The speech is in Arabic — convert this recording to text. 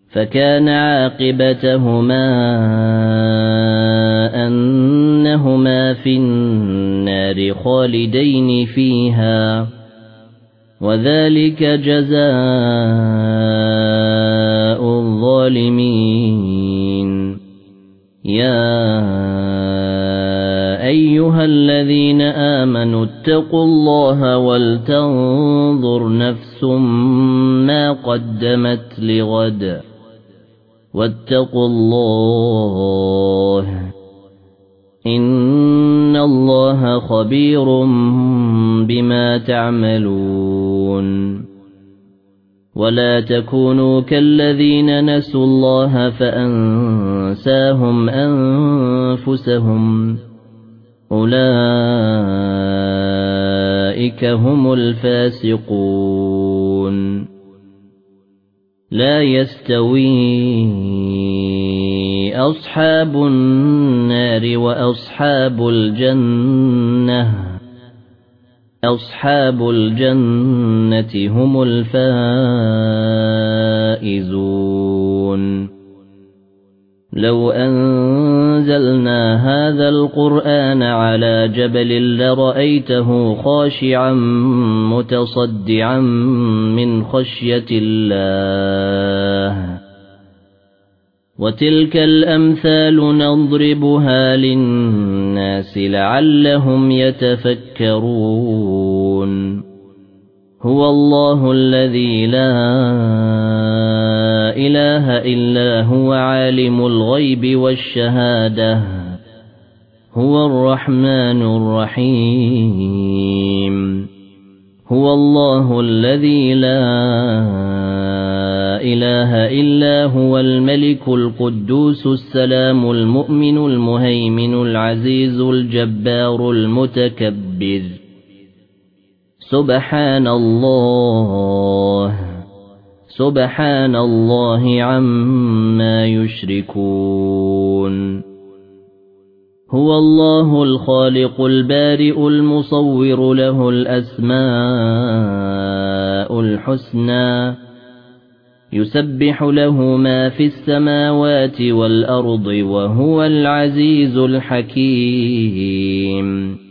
فكان عاقبتهما أنهما في النار خالدين فيها وذلك جزاء الظالمين. يا أيها الذين آمنوا اتقوا الله ولتنظر نفس ما قدمت لغد واتقوا الله إن الله خبير بما تعملون. ولا تكونوا كالذين نسوا الله فأنساهم أنفسهم أولئك هم الفاسقون. لا يستوي أصحاب النار وأصحاب الجنة أصحاب الجنة هم الفائزون. لو أنزلنا هذا القرآن على جبل لرأيته خاشعا متصدعا من خشية الله. وتلك الأمثال نضربها للناس لعلهم يتفكرون. هو الله الذي لا إله إلا هو عالم الغيب والشهادة هو الرحمن الرحيم. هو الله الذي لا إله إلا هو الملك القدوس السلام المؤمن المهيمن العزيز الجبار المتكبر. سبحان الله عما يشركون. هو الله الخالق البارئ المصور له الأسماء الحسنى يسبح له ما في السماوات والأرض وهو العزيز الحكيم.